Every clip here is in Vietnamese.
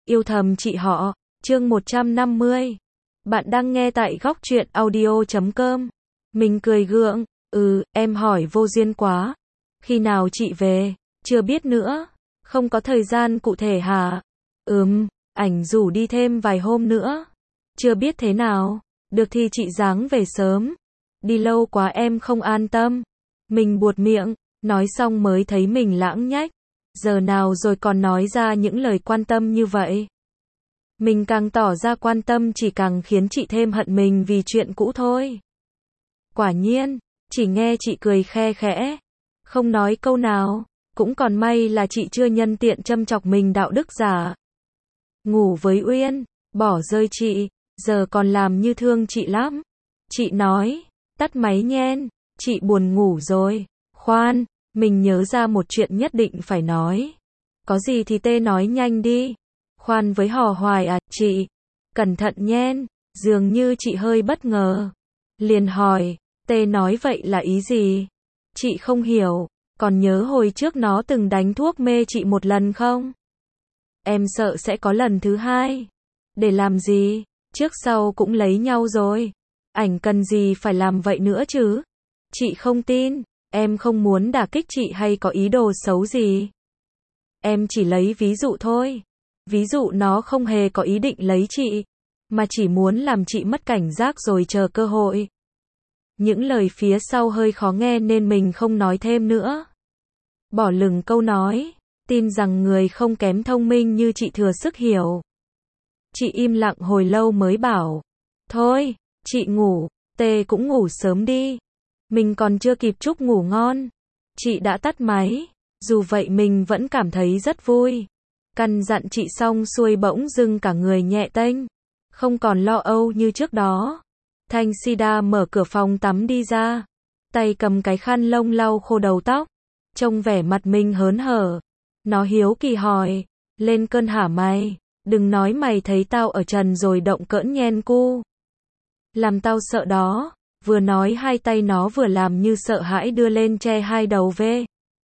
Yêu thầm chị họ, chương 150. Bạn đang nghe tại góc truyện audio.com. Mình cười gượng, em hỏi vô duyên quá. Khi nào chị về? Chưa biết nữa. Không có thời gian cụ thể hả? Ảnh rủ đi thêm vài hôm nữa. Chưa biết thế nào. Được thì chị ráng về sớm. Đi lâu quá em không an tâm. Mình buột miệng, nói xong mới thấy mình lãng nhách. Giờ nào rồi còn nói ra những lời quan tâm như vậy. Mình càng tỏ ra quan tâm chỉ càng khiến chị thêm hận mình vì chuyện cũ thôi. Quả nhiên, chỉ nghe chị cười khe khẽ, không nói câu nào, cũng còn may là chị chưa nhân tiện châm chọc mình đạo đức giả. Ngủ với Uyên, bỏ rơi chị, giờ còn làm như thương chị lắm. Chị nói, tắt máy nhen, chị buồn ngủ rồi. Khoan, mình nhớ ra một chuyện nhất định phải nói. Có gì thì tê nói nhanh đi. Khoan với hò hoài à, chị. Cẩn thận nhen, dường như chị hơi bất ngờ. Liền hỏi, tê nói vậy là ý gì? Chị không hiểu, còn nhớ hồi trước nó từng đánh thuốc mê chị một lần không? Em sợ sẽ có lần thứ hai. Để làm gì? Trước sau cũng lấy nhau rồi. Ảnh cần gì phải làm vậy nữa chứ? Chị không tin, em không muốn đả kích chị hay có ý đồ xấu gì. Em chỉ lấy ví dụ thôi. Ví dụ nó không hề có ý định lấy chị, mà chỉ muốn làm chị mất cảnh giác rồi chờ cơ hội. Những lời phía sau hơi khó nghe nên mình không nói thêm nữa. Bỏ lửng câu nói, tin rằng người không kém thông minh như chị thừa sức hiểu. Chị im lặng hồi lâu mới bảo, thôi, chị ngủ, tê cũng ngủ sớm đi. Mình còn chưa kịp chúc ngủ ngon, chị đã tắt máy. Dù vậy mình vẫn cảm thấy rất vui. Căn dặn chị xong xuôi bỗng dưng cả người nhẹ tênh, không còn lo âu như trước đó. Thanh Sida mở cửa phòng tắm đi ra, tay cầm cái khăn lông lau khô đầu tóc, trông vẻ mặt mình hớn hở. Nó hiếu kỳ hỏi, lên cơn hả mày? Đừng nói mày thấy tao ở trần rồi động cỡn nhen cu. Làm tao sợ đó. Vừa nói hai tay nó vừa làm như sợ hãi đưa lên che hai đầu ve.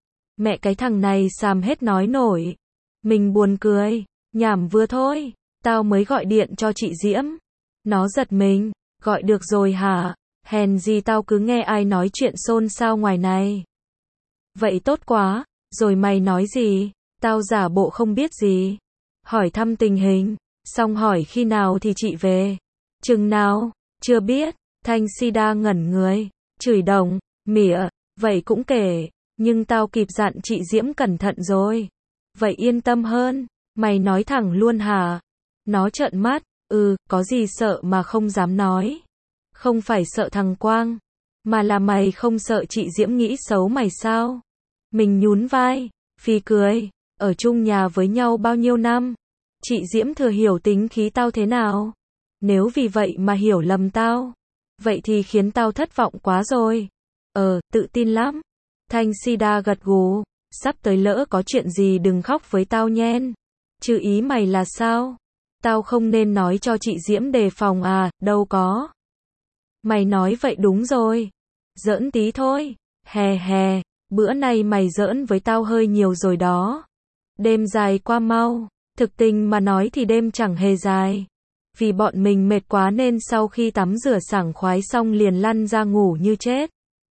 Mẹ cái thằng này xàm hết nói nổi. Mình buồn cười, nhảm vừa thôi, tao mới gọi điện cho chị Diễm. Nó giật mình, gọi được rồi hả? Hèn gì tao cứ nghe ai nói chuyện xôn xao ngoài này. Vậy tốt quá, rồi mày nói gì? Tao giả bộ không biết gì. Hỏi thăm tình hình, xong hỏi khi nào thì chị về. Chừng nào? Chưa biết. Thanh Sida ngẩn người, chửi đồng, mỉa, vậy cũng kể, nhưng tao kịp dặn chị Diễm cẩn thận rồi. Vậy yên tâm hơn, mày nói thẳng luôn hả? Nó trợn mắt, có gì sợ mà không dám nói. Không phải sợ thằng Quang, mà là mày không sợ chị Diễm nghĩ xấu mày sao? Mình nhún vai, phì cười, ở chung nhà với nhau bao nhiêu năm, chị Diễm thừa hiểu tính khí tao thế nào. Nếu vì vậy mà hiểu lầm tao, vậy thì khiến tao thất vọng quá rồi. Tự tin lắm. Thanh Sida gật gù, sắp tới lỡ có chuyện gì đừng khóc với tao nhen. Chứ ý mày là sao? Tao không nên nói cho chị Diễm đề phòng à, đâu có. Mày nói vậy đúng rồi. Giỡn tí thôi. Hè hè, bữa nay mày giỡn với tao hơi nhiều rồi đó. Đêm dài qua mau, thực tình mà nói thì đêm chẳng hề dài. Vì bọn mình mệt quá nên sau khi tắm rửa sảng khoái xong liền lăn ra ngủ như chết.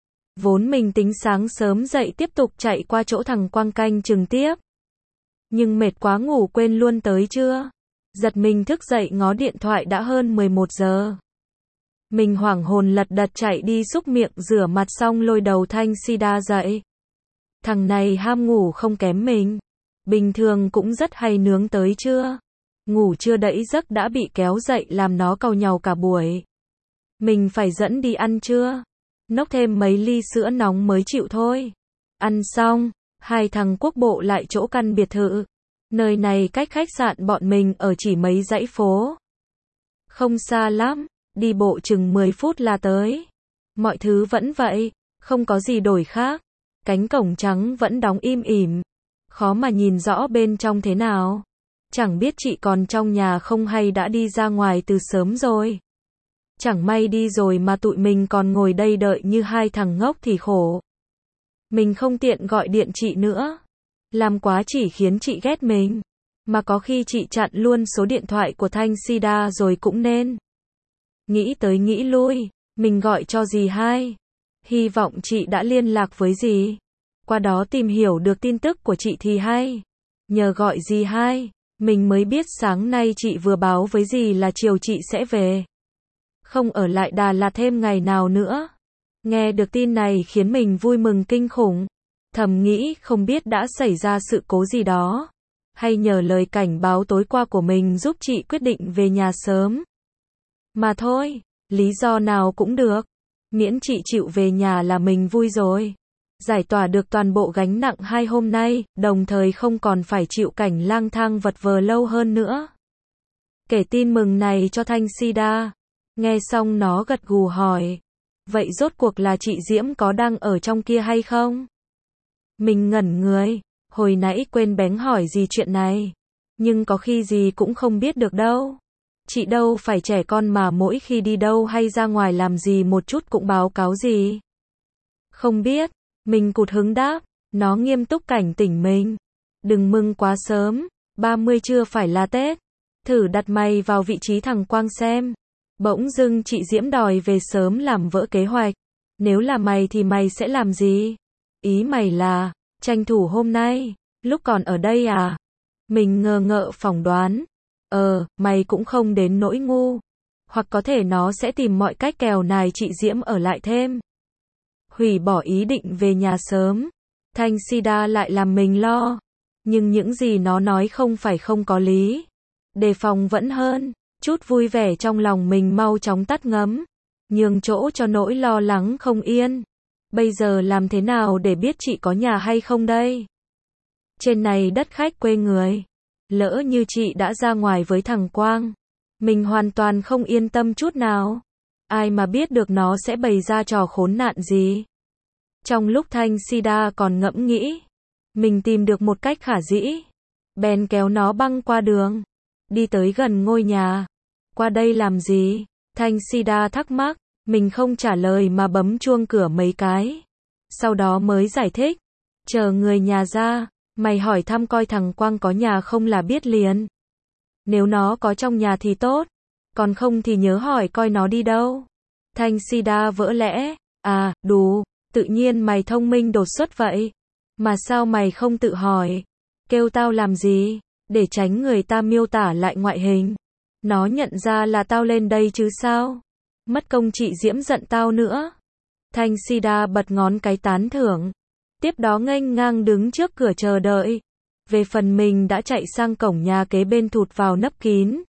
Vốn mình tính sáng sớm dậy tiếp tục chạy qua chỗ thằng Quang canh chừng tiếp. Nhưng mệt quá ngủ quên luôn tới trưa. Giật mình thức dậy ngó điện thoại đã hơn 11 giờ. Mình hoảng hồn lật đật chạy đi xúc miệng rửa mặt xong lôi đầu Thanh Sida dậy. Thằng này ham ngủ không kém mình. Bình thường cũng rất hay nướng tới trưa. Ngủ chưa đẫy giấc đã bị kéo dậy làm nó càu nhàu cả buổi. Mình phải dẫn đi ăn trưa. Nốc thêm mấy ly sữa nóng mới chịu thôi. Ăn xong, hai thằng quốc bộ lại chỗ căn biệt thự. Nơi này cách khách sạn bọn mình ở chỉ mấy dãy phố. Không xa lắm, đi bộ chừng 10 phút là tới. Mọi thứ vẫn vậy, không có gì đổi khác. Cánh cổng trắng vẫn đóng im ỉm. Khó mà nhìn rõ bên trong thế nào. Chẳng biết chị còn trong nhà không hay đã đi ra ngoài từ sớm rồi. Chẳng may đi rồi mà tụi mình còn ngồi đây đợi như hai thằng ngốc thì khổ. Mình không tiện gọi điện chị nữa. Làm quá chỉ khiến chị ghét mình. Mà có khi chị chặn luôn số điện thoại của Thanh Sida rồi cũng nên. Nghĩ tới nghĩ lui, mình gọi cho dì hai. Hy vọng chị đã liên lạc với dì. Qua đó tìm hiểu được tin tức của chị thì hay. Nhờ gọi dì hai, mình mới biết sáng nay chị vừa báo với dì là chiều chị sẽ về. Không ở lại Đà Lạt thêm ngày nào nữa. Nghe được tin này khiến mình vui mừng kinh khủng. Thầm nghĩ không biết đã xảy ra sự cố gì đó. Hay nhờ lời cảnh báo tối qua của mình giúp chị quyết định về nhà sớm. Mà thôi, lý do nào cũng được. Miễn chị chịu về nhà là mình vui rồi. Giải tỏa được toàn bộ gánh nặng 2 hôm nay, đồng thời không còn phải chịu cảnh lang thang vật vờ lâu hơn nữa. Kể tin mừng này cho Thanh Sida. Nghe xong nó gật gù hỏi. Vậy rốt cuộc là chị Diễm có đang ở trong kia hay không? Mình ngẩn người. Hồi nãy quên bén hỏi gì chuyện này. Nhưng có khi gì cũng không biết được đâu. Chị đâu phải trẻ con mà mỗi khi đi đâu hay ra ngoài làm gì một chút cũng báo cáo gì. Không biết. Mình cụt hứng đáp. Nó nghiêm túc cảnh tỉnh mình. Đừng mừng quá sớm. 30 chưa phải là Tết. Thử đặt mày vào vị trí thằng Quang xem. Bỗng dưng chị Diễm đòi về sớm làm vỡ kế hoạch. Nếu là mày thì mày sẽ làm gì? Ý mày là tranh thủ hôm nay, lúc còn ở đây à? Mình ngờ ngợ phỏng đoán. Mày cũng không đến nỗi ngu. Hoặc có thể nó sẽ tìm mọi cách kèo nài chị Diễm ở lại thêm. Hủy bỏ ý định về nhà sớm. Thanh Sida lại làm mình lo. Nhưng những gì nó nói không phải không có lý. Đề phòng vẫn hơn. Chút vui vẻ trong lòng mình mau chóng tắt ngấm. Nhường chỗ cho nỗi lo lắng không yên. Bây giờ làm thế nào để biết chị có nhà hay không đây? Trên này đất khách quê người. Lỡ như chị đã ra ngoài với thằng Quang. Mình hoàn toàn không yên tâm chút nào. Ai mà biết được nó sẽ bày ra trò khốn nạn gì. Trong lúc Thanh Sida còn ngẫm nghĩ. Mình tìm được một cách khả dĩ. Bèn kéo nó băng qua đường. Đi tới gần ngôi nhà. Qua đây làm gì? Thanh Sida thắc mắc. Mình không trả lời mà bấm chuông cửa mấy cái. Sau đó mới giải thích. Chờ người nhà ra. Mày hỏi thăm coi thằng Quang có nhà không là biết liền. Nếu nó có trong nhà thì tốt. Còn không thì nhớ hỏi coi nó đi đâu. Thanh Sida vỡ lẽ. À, đủ. Tự nhiên mày thông minh đột xuất vậy. Mà sao mày không tự hỏi? Kêu tao làm gì? Để tránh người ta miêu tả lại ngoại hình. Nó nhận ra là tao lên đây chứ sao? Mất công chị Diễm giận tao nữa. Thanh Sida bật ngón cái tán thưởng. Tiếp đó nghênh ngang đứng trước cửa chờ đợi. Về phần mình đã chạy sang cổng nhà kế bên thụt vào nấp kín.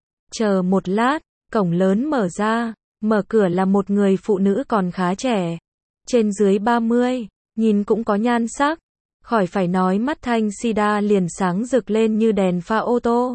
Chờ một lát, cổng lớn mở ra. Mở cửa là một người phụ nữ còn khá trẻ. Trên dưới 30, nhìn cũng có nhan sắc. Khỏi phải nói mắt Thanh Sida liền sáng rực lên như đèn pha ô tô.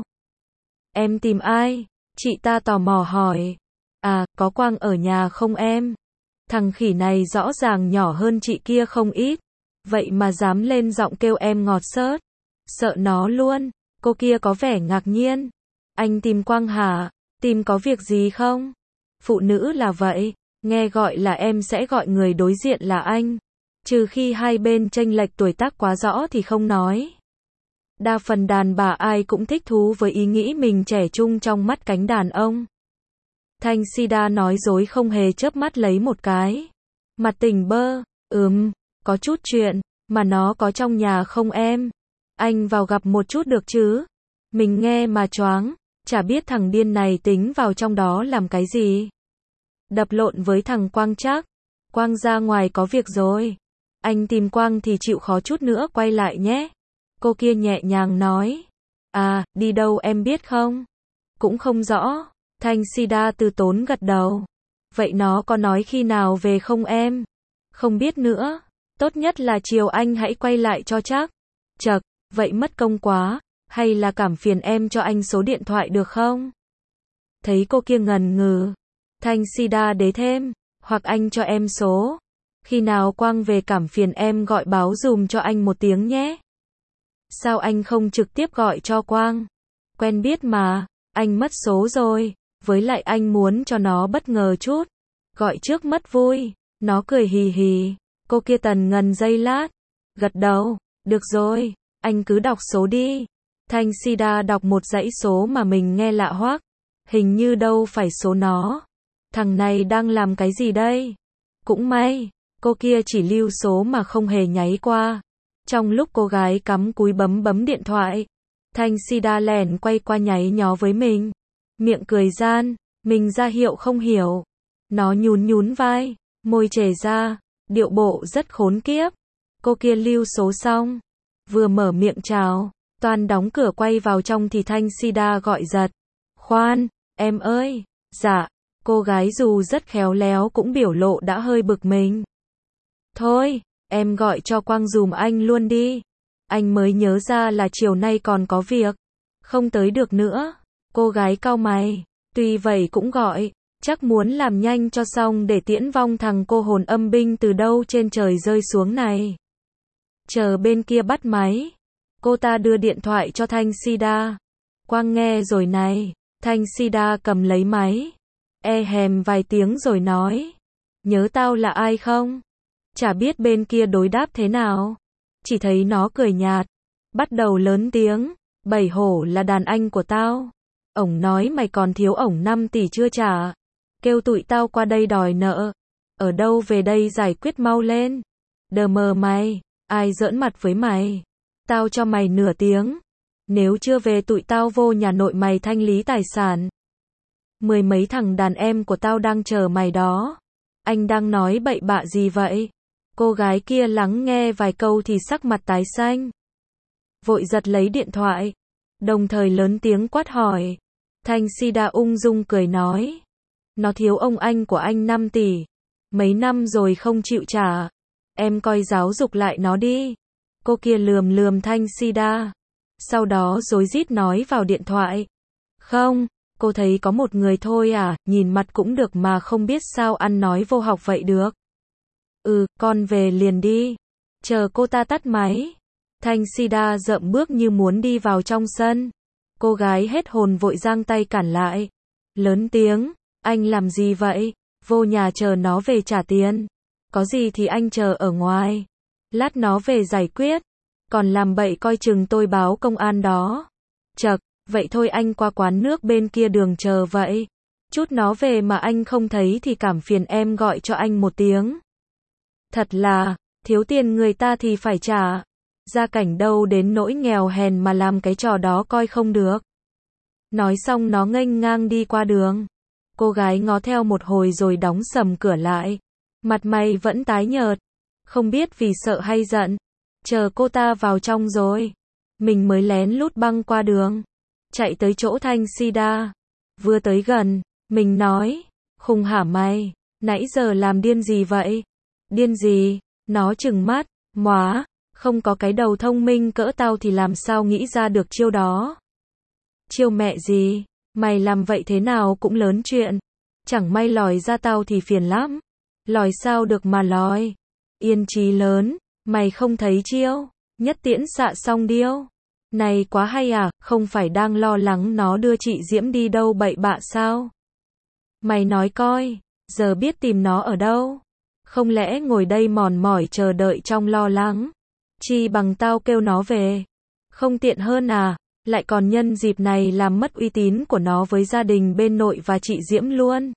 Em tìm ai? Chị ta tò mò hỏi. À, có Quang ở nhà không em? Thằng khỉ này rõ ràng nhỏ hơn chị kia không ít. Vậy mà dám lên giọng kêu em ngọt xớt. Sợ nó luôn. Cô kia có vẻ ngạc nhiên. Anh tìm Quang hả? Tìm có việc gì không? Phụ nữ là vậy. Nghe gọi là em sẽ gọi người đối diện là anh. Trừ khi hai bên chênh lệch tuổi tác quá rõ thì không nói. Đa phần đàn bà ai cũng thích thú với ý nghĩ mình trẻ trung trong mắt cánh đàn ông. Thanh Sida nói dối không hề chớp mắt lấy một cái. Mặt tỉnh bơ. Có chút chuyện. Mà nó có trong nhà không em? Anh vào gặp một chút được chứ? Mình nghe mà choáng. Chả biết thằng điên này tính vào trong đó làm cái gì. Đập lộn với thằng Quang chắc. Quang ra ngoài có việc rồi. Anh tìm Quang thì chịu khó chút nữa quay lại nhé. Cô kia nhẹ nhàng nói. À, đi đâu em biết không? Cũng không rõ. Thanh Sida từ tốn gật đầu. Vậy nó có nói khi nào về không em? Không biết nữa. Tốt nhất là chiều anh hãy quay lại cho chắc. Chậc, vậy mất công quá. Hay là cảm phiền em cho anh số điện thoại được không? Thấy cô kia ngần ngừ. Thanh Sida đế thêm. Hoặc anh cho em số. Khi nào Quang về cảm phiền em gọi báo dùm cho anh một tiếng nhé. Sao anh không trực tiếp gọi cho Quang? Quen biết mà. Anh mất số rồi. Với lại anh muốn cho nó bất ngờ chút. Gọi trước mất vui. Nó cười hì hì. Cô kia tần ngần giây lát. Gật đầu. Được rồi. Anh cứ đọc số đi. Thanh Sida đọc một dãy số mà mình nghe lạ hoắc. Hình như đâu phải số nó. Thằng này đang làm cái gì đây? Cũng may, cô kia chỉ lưu số mà không hề nháy qua. Trong lúc cô gái cắm cúi bấm điện thoại, Thanh Sida lẻn quay qua nháy nhó với mình. Miệng cười gian, mình ra hiệu không hiểu. Nó nhún vai, môi chề ra, điệu bộ rất khốn kiếp. Cô kia lưu số xong, vừa mở miệng chào, toan đóng cửa quay vào trong thì Thanh Sida gọi giật. Khoan, em ơi, dạ. Cô gái dù rất khéo léo cũng biểu lộ đã hơi bực mình. Thôi, em gọi cho Quang dùm anh luôn đi. Anh mới nhớ ra là chiều nay còn có việc. Không tới được nữa. Cô gái cau mày. Tuy vậy cũng gọi. Chắc muốn làm nhanh cho xong để tiễn vong thằng cô hồn âm binh từ đâu trên trời rơi xuống này. Chờ bên kia bắt máy. Cô ta đưa điện thoại cho Thanh Sida. Quang nghe rồi này. Thanh Sida cầm lấy máy. Hèm vài tiếng rồi nói. Nhớ tao là ai không? Chả biết bên kia đối đáp thế nào. Chỉ thấy nó cười nhạt. Bắt đầu lớn tiếng. Bảy hổ là đàn anh của tao. Ổng nói mày còn thiếu ổng 5 tỷ chưa trả. Kêu tụi tao qua đây đòi nợ. Ở đâu về đây giải quyết mau lên. Đờ mờ mày. Ai giỡn mặt với mày. Tao cho mày nửa tiếng. Nếu chưa về tụi tao vô nhà nội mày thanh lý tài sản. 10 mấy thằng đàn em của tao đang chờ mày đó. Anh đang nói bậy bạ gì vậy? Cô gái kia lắng nghe vài câu thì sắc mặt tái xanh. Vội giật lấy điện thoại. Đồng thời lớn tiếng quát hỏi. Thanh Sida ung dung cười nói. Nó thiếu ông anh của anh 5 tỷ. Mấy năm rồi không chịu trả. Em coi giáo dục lại nó đi. Cô kia lườm Thanh Sida. Sau đó rối rít nói vào điện thoại. Không, cô thấy có một người thôi à, nhìn mặt cũng được mà không biết sao ăn nói vô học vậy được. Con về liền đi. Chờ cô ta tắt máy. Thanh Sida dậm bước như muốn đi vào trong sân. Cô gái hết hồn vội giang tay cản lại. Lớn tiếng, anh làm gì vậy? Vô nhà chờ nó về trả tiền. Có gì thì anh chờ ở ngoài. Lát nó về giải quyết. Còn làm bậy coi chừng tôi báo công an đó. Chậc, vậy thôi anh qua quán nước bên kia đường chờ vậy. Chút nó về mà anh không thấy thì cảm phiền em gọi cho anh một tiếng. Thật là, thiếu tiền người ta thì phải trả. Gia cảnh đâu đến nỗi nghèo hèn mà làm cái trò đó coi không được. Nói xong nó nghênh ngang đi qua đường. Cô gái ngó theo một hồi rồi đóng sầm cửa lại. Mặt mày vẫn tái nhợt. Không biết vì sợ hay giận. Chờ cô ta vào trong rồi. Mình mới lén lút băng qua đường. Chạy tới chỗ Thanh Sida. Vừa tới gần, mình nói. Khùng hả mày? Nãy giờ làm điên gì vậy? Điên gì? Nó trừng mắt. Móa, không có cái đầu thông minh cỡ tao thì làm sao nghĩ ra được chiêu đó. Chiêu mẹ gì? Mày làm vậy thế nào cũng lớn chuyện. Chẳng may lòi ra tao thì phiền lắm. Lòi sao được mà lòi. Yên chí lớn. Mày không thấy chiêu. Nhất tiễn xạ xong điêu. Này quá hay à, không phải đang lo lắng nó đưa chị Diễm đi đâu bậy bạ sao? Mày nói coi, giờ biết tìm nó ở đâu? Không lẽ ngồi đây mòn mỏi chờ đợi trong lo lắng? Chi bằng tao kêu nó về. Không tiện hơn à? Lại còn nhân dịp này làm mất uy tín của nó với gia đình bên nội và chị Diễm luôn.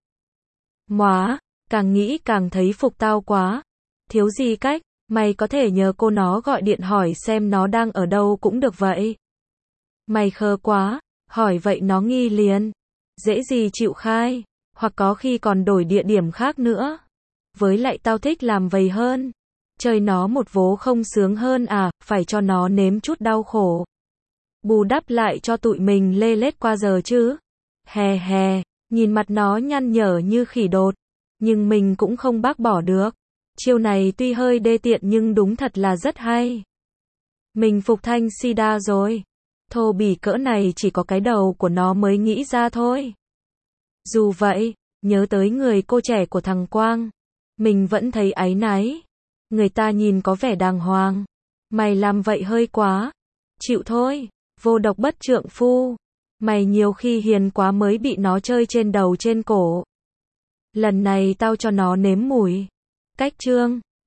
Móa, càng nghĩ càng thấy phục tao quá. Thiếu gì cách, mày có thể nhờ cô nó gọi điện hỏi xem nó đang ở đâu cũng được vậy. Mày khờ quá, hỏi vậy nó nghi liền. Dễ gì chịu khai, hoặc có khi còn đổi địa điểm khác nữa. Với lại tao thích làm vậy hơn. Chơi nó một vố không sướng hơn à, phải cho nó nếm chút đau khổ. Bù đắp lại cho tụi mình lê lết qua giờ chứ. Hè hè, nhìn mặt nó nhăn nhở như khỉ đột. Nhưng mình cũng không bác bỏ được. Chiêu này tuy hơi đê tiện nhưng đúng thật là rất hay. Mình phục Thanh Sida rồi. Thô bỉ cỡ này chỉ có cái đầu của nó mới nghĩ ra thôi. Dù vậy, nhớ tới người cô trẻ của thằng Quang. Mình vẫn thấy áy náy. Người ta nhìn có vẻ đàng hoàng. Mày làm vậy hơi quá. Chịu thôi, vô độc bất trượng phu. Mày nhiều khi hiền quá mới bị nó chơi trên đầu trên cổ. Lần này tao cho nó nếm mùi. Cách chương